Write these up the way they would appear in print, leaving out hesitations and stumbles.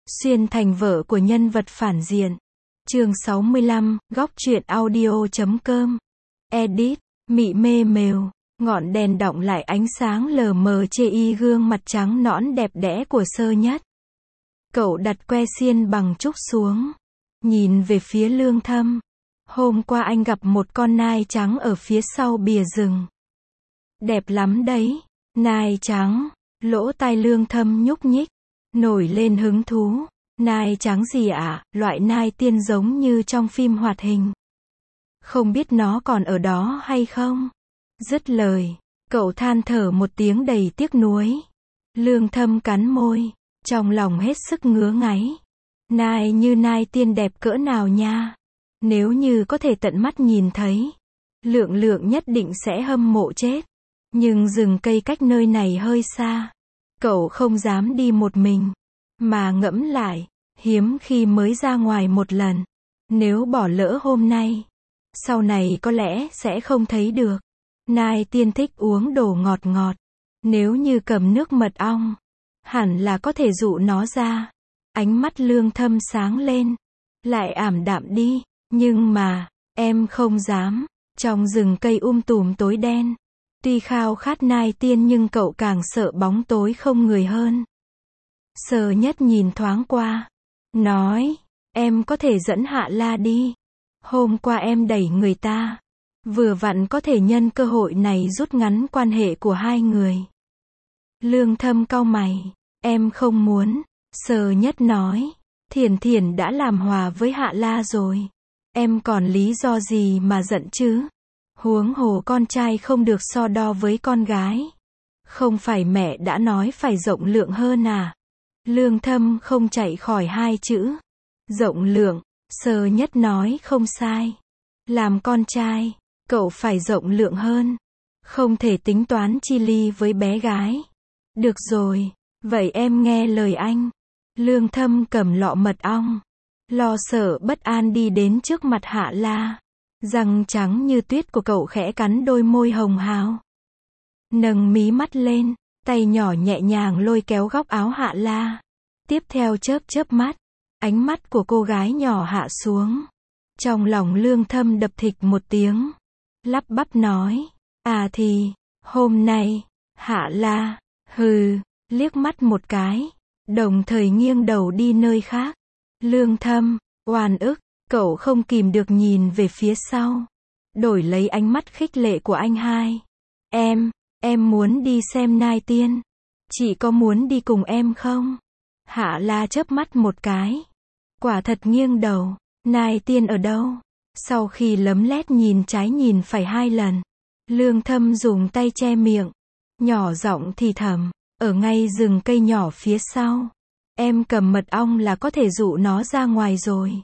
Xuyên thành vợ của nhân vật phản diện. Chương 65, góc truyện audio.com. Edit, mị mê mều. Ngọn đèn đọng lại ánh sáng lờ mờ chê y gương mặt trắng nõn đẹp đẽ của Sơ Nhất. Cậu đặt que xiên bằng trúc xuống, nhìn về phía Lương Thâm. Hôm qua anh gặp một con nai trắng ở phía sau bìa rừng. Đẹp lắm đấy. Nai trắng. Lỗ tai Lương Thâm nhúc nhích, nổi lên hứng thú. Nai trắng gì ạ? Loại nai tiên giống như trong phim hoạt hình. Không biết nó còn ở đó hay không? Dứt lời, cậu than thở một tiếng đầy tiếc nuối. Lương Thâm cắn môi, trong lòng hết sức ngứa ngáy. Nai như nai tiên đẹp cỡ nào nha. Nếu như có thể tận mắt nhìn thấy, Lượng nhất định sẽ hâm mộ chết. Nhưng rừng cây cách nơi này hơi xa. Cậu không dám đi một mình. Mà ngẫm lại, hiếm khi mới ra ngoài một lần. Nếu bỏ lỡ hôm nay, sau này có lẽ sẽ không thấy được. Nai tiên thích uống đồ ngọt ngọt. Nếu như cầm nước mật ong, hẳn là có thể dụ nó ra. Ánh mắt Lương Thâm sáng lên, lại ảm đạm đi. Nhưng mà, em không dám. Trong rừng cây tùm tối đen, tuy khao khát nai tiên nhưng cậu càng sợ bóng tối không người hơn. Sơ Nhất nhìn thoáng qua, nói, em có thể dẫn Hạ La đi. Hôm qua em đẩy người ta, vừa vặn có thể nhân cơ hội này rút ngắn quan hệ của hai người. Lương Thâm cau mày, em không muốn. Sơ Nhất nói, Thiển đã làm hòa với Hạ La rồi. Em còn lý do gì mà giận chứ? Huống hồ con trai không được so đo với con gái. Không phải mẹ đã nói phải rộng lượng hơn à? Lương Thâm không chạy khỏi hai chữ. Rộng lượng. Sơ Nhất nói không sai. Làm con trai, cậu phải rộng lượng hơn. Không thể tính toán chi ly với bé gái. Được rồi, vậy em nghe lời anh. Lương Thâm cầm lọ mật ong, lo sợ bất an đi đến trước mặt Hạ La. Răng trắng như tuyết của cậu khẽ cắn đôi môi hồng hào. Nâng mí mắt lên, tay nhỏ nhẹ nhàng lôi kéo góc áo Hạ La. Tiếp theo chớp mắt, ánh mắt của cô gái nhỏ hạ xuống. Trong lòng Lương Thâm đập thịch một tiếng. Lắp bắp nói, à thì, hôm nay, Hạ La, hừ, liếc mắt một cái, đồng thời nghiêng đầu đi nơi khác. Lương Thâm, oan ức, cậu không kìm được nhìn về phía sau. Đổi lấy ánh mắt khích lệ của anh hai. Em muốn đi xem nai tiên. Chị có muốn đi cùng em không? Hạ La chớp mắt một cái. Quả thật nghiêng đầu. Nai tiên ở đâu? Sau khi lấm lét nhìn trái nhìn phải hai lần, Lương Thâm dùng tay che miệng, nhỏ giọng thì thầm, ở ngay rừng cây nhỏ phía sau. Em cầm mật ong là có thể dụ nó ra ngoài rồi.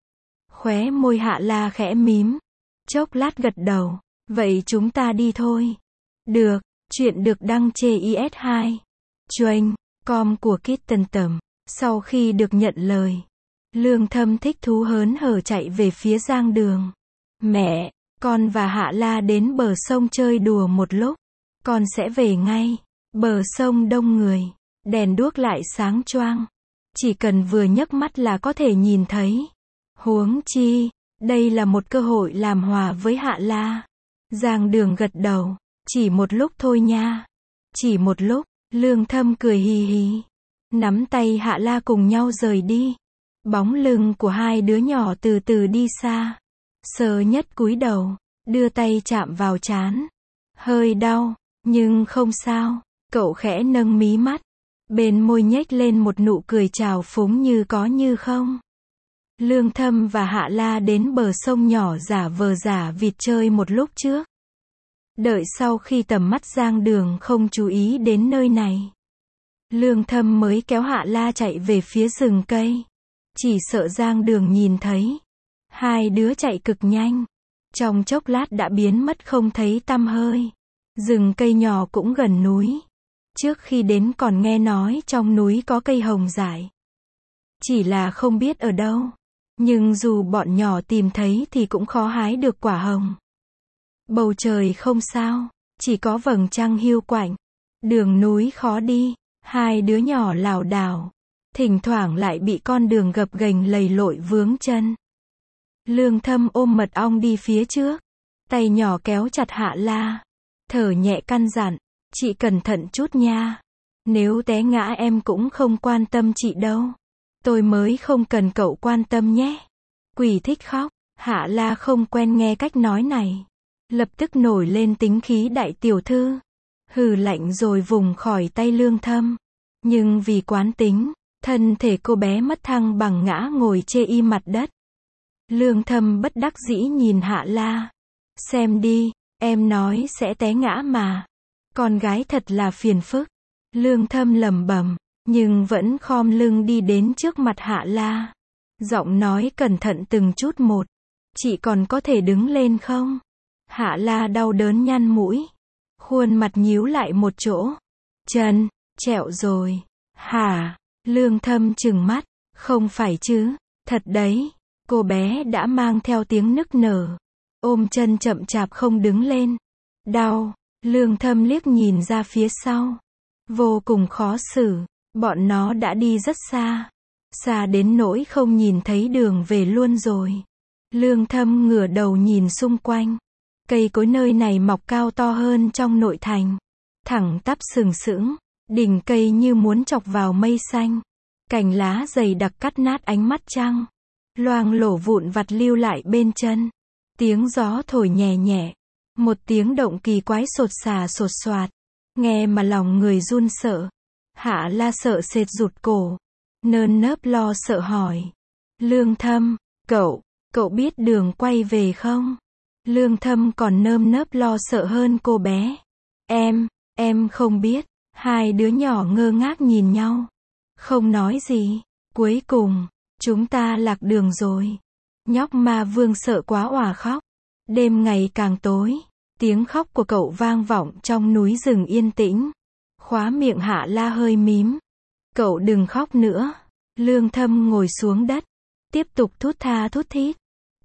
Khóe môi Hạ La khẽ mím, chốc lát gật đầu, vậy chúng ta đi thôi. Được, chuyện được đăng trên IS2 Train com của Kitten Tầm. Sau khi được nhận lời, Lương Thâm thích thú hớn hở chạy về phía giang đường. Mẹ, con và Hạ La đến bờ sông chơi đùa một lúc, con sẽ về ngay. Bờ sông đông người, đèn đuốc lại sáng choang, chỉ cần vừa nhấc mắt là có thể nhìn thấy. Huống chi, đây là một cơ hội làm hòa với Hạ La. Giang đường gật đầu, chỉ một lúc thôi nha. Chỉ một lúc. Lương Thâm cười hì hì, nắm tay Hạ La cùng nhau rời đi. Bóng lưng của hai đứa nhỏ từ từ đi xa. Sơ Nhất cúi đầu, đưa tay chạm vào trán. Hơi đau, nhưng không sao. Cậu khẽ nâng mí mắt, bên môi nhếch lên một nụ cười trào phúng như có như không. Lương Thâm và Hạ La đến bờ sông nhỏ giả vờ giả vịt chơi một lúc trước. Đợi sau khi tầm mắt giang đường không chú ý đến nơi này, Lương Thâm mới kéo Hạ La chạy về phía rừng cây. Chỉ sợ giang đường nhìn thấy. Hai đứa chạy cực nhanh, trong chốc lát đã biến mất không thấy tăm hơi. Rừng cây nhỏ cũng gần núi. Trước khi đến còn nghe nói trong núi có cây hồng dại. Chỉ là không biết ở đâu. Nhưng dù bọn nhỏ tìm thấy thì cũng khó hái được quả hồng. Bầu trời không sao, chỉ có vầng trăng hiu quạnh. Đường núi khó đi, hai đứa nhỏ lảo đảo, thỉnh thoảng lại bị con đường gập ghềnh lầy lội vướng chân. Lương Thâm ôm mật ong đi phía trước, tay nhỏ kéo chặt Hạ La, thở nhẹ căn dặn, chị cẩn thận chút nha. Nếu té ngã em cũng không quan tâm chị đâu. Tôi mới không cần cậu quan tâm nhé. Quỷ thích khóc, Hạ La không quen nghe cách nói này. Lập tức nổi lên tính khí đại tiểu thư. Hừ lạnh rồi vùng khỏi tay Lương Thâm. Nhưng vì quán tính, thân thể cô bé mất thăng bằng ngã ngồi chê y mặt đất. Lương Thâm bất đắc dĩ nhìn Hạ La. Xem đi, em nói sẽ té ngã mà. Con gái thật là phiền phức. Lương Thâm lẩm bẩm, nhưng vẫn khom lưng đi đến trước mặt Hạ La. Giọng nói cẩn thận từng chút một. Chị còn có thể đứng lên không? Hạ La đau đớn nhăn mũi. Khuôn mặt nhíu lại một chỗ. Chân, trẹo rồi. Hả? Lương Thâm trừng mắt. Không phải chứ, thật đấy. Cô bé đã mang theo tiếng nức nở. Ôm chân chậm chạp không đứng lên. Đau. Lương Thâm liếc nhìn ra phía sau. Vô cùng khó xử. Bọn nó đã đi rất xa. Xa đến nỗi không nhìn thấy đường về luôn rồi. Lương Thâm ngửa đầu nhìn xung quanh. Cây cối nơi này mọc cao to hơn trong nội thành. Thẳng tắp sừng sững. Đỉnh cây như muốn chọc vào mây xanh. Cành lá dày đặc cắt nát ánh mắt trăng. Loang lổ vụn vặt lưu lại bên chân. Tiếng gió thổi nhẹ nhẹ. Một tiếng động kỳ quái sột xà sột soạt. Nghe mà lòng người run sợ. Hạ La sợ sệt rụt cổ. Nơm nớp lo sợ hỏi. Lương Thâm, cậu biết đường quay về không? Lương Thâm còn nơm nớp lo sợ hơn cô bé. Em không biết. Hai đứa nhỏ ngơ ngác nhìn nhau. Không nói gì. Cuối cùng, chúng ta lạc đường rồi. Nhóc Ma Vương sợ quá òa khóc. Đêm ngày càng tối. Tiếng khóc của cậu vang vọng trong núi rừng yên tĩnh. Khóa miệng Hạ La hơi mím. Cậu đừng khóc nữa. Lương Thâm ngồi xuống đất. Tiếp tục thút tha thút thít.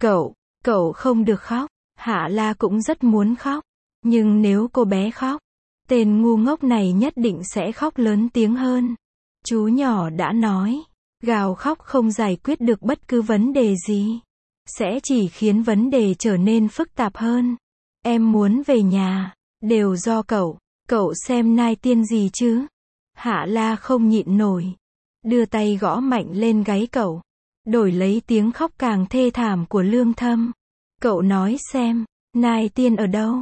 Cậu không được khóc. Hạ La cũng rất muốn khóc. Nhưng nếu cô bé khóc, tên ngu ngốc này nhất định sẽ khóc lớn tiếng hơn. Chú nhỏ đã nói. Gào khóc không giải quyết được bất cứ vấn đề gì. Sẽ chỉ khiến vấn đề trở nên phức tạp hơn. Em muốn về nhà. Đều do cậu. Cậu xem nai tiên gì chứ? Hạ La không nhịn nổi. Đưa tay gõ mạnh lên gáy cậu. Đổi lấy tiếng khóc càng thê thảm của Lương Thâm. Cậu nói xem, nai tiên ở đâu?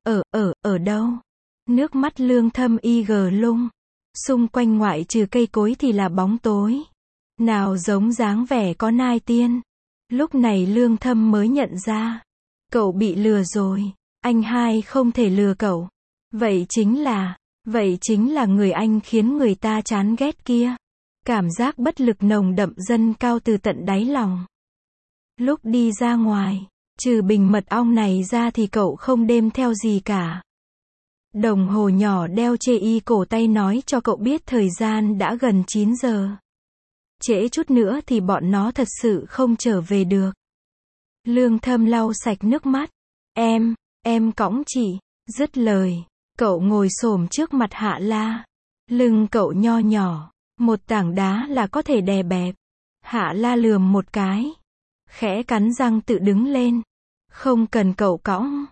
Ở đâu? Nước mắt Lương Thâm lung. Xung quanh ngoại trừ cây cối thì là bóng tối. Nào giống dáng vẻ có nai tiên. Lúc này Lương Thâm mới nhận ra. Cậu bị lừa rồi. Anh hai không thể lừa cậu. Vậy chính là người anh khiến người ta chán ghét kia. Cảm giác bất lực nồng đậm dâng cao từ tận đáy lòng. Lúc đi ra ngoài, trừ bình mật ong này ra thì cậu không đem theo gì cả. Đồng hồ nhỏ đeo chê y cổ tay nói cho cậu biết thời gian đã gần 9 giờ. Trễ chút nữa thì bọn nó thật sự không trở về được. Lương Thâm lau sạch nước mắt. Em cõng chị. Dứt lời, cậu ngồi xổm trước mặt Hạ La. Lưng cậu nho nhỏ, một tảng đá là có thể đè bẹp. Hạ La lườm một cái, khẽ cắn răng tự đứng lên. Không cần cậu cõng.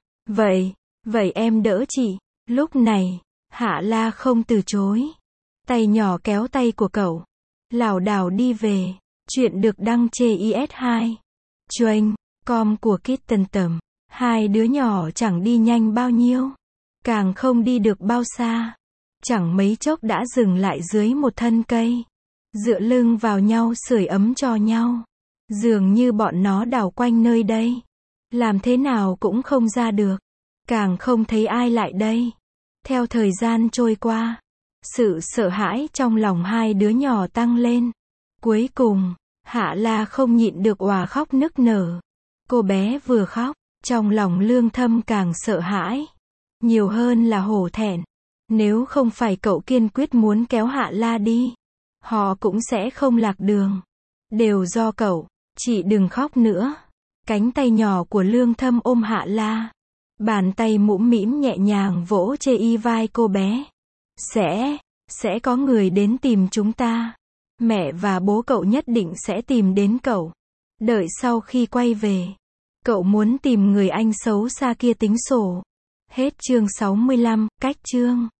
Vậy em đỡ chị. Lúc này, Hạ La không từ chối. Tay nhỏ kéo tay của cậu. Lảo đảo đi về. Chuyện được đăng trên IS2. Train.com của Kitten Tầm. Hai đứa nhỏ chẳng đi nhanh bao nhiêu. Càng không đi được bao xa. Chẳng mấy chốc đã dừng lại dưới một thân cây. Dựa lưng vào nhau sưởi ấm cho nhau. Dường như bọn nó đảo quanh nơi đây. Làm thế nào cũng không ra được. Càng không thấy ai lại đây. Theo thời gian trôi qua, sự sợ hãi trong lòng hai đứa nhỏ tăng lên. Cuối cùng, Hạ La không nhịn được òa khóc nức nở. Cô bé vừa khóc, trong lòng Lương Thâm càng sợ hãi. Nhiều hơn là hổ thẹn. Nếu không phải cậu kiên quyết muốn kéo Hạ La đi, họ cũng sẽ không lạc đường. Đều do cậu. Chị đừng khóc nữa. Cánh tay nhỏ của Lương Thâm ôm Hạ La. Bàn tay mũm mĩm nhẹ nhàng vỗ chê y vai cô bé. Sẽ có người đến tìm chúng ta. Mẹ và bố cậu nhất định sẽ tìm đến cậu. Đợi sau khi quay về, cậu muốn tìm người anh xấu xa kia tính sổ. Hết chương 65, cách chương.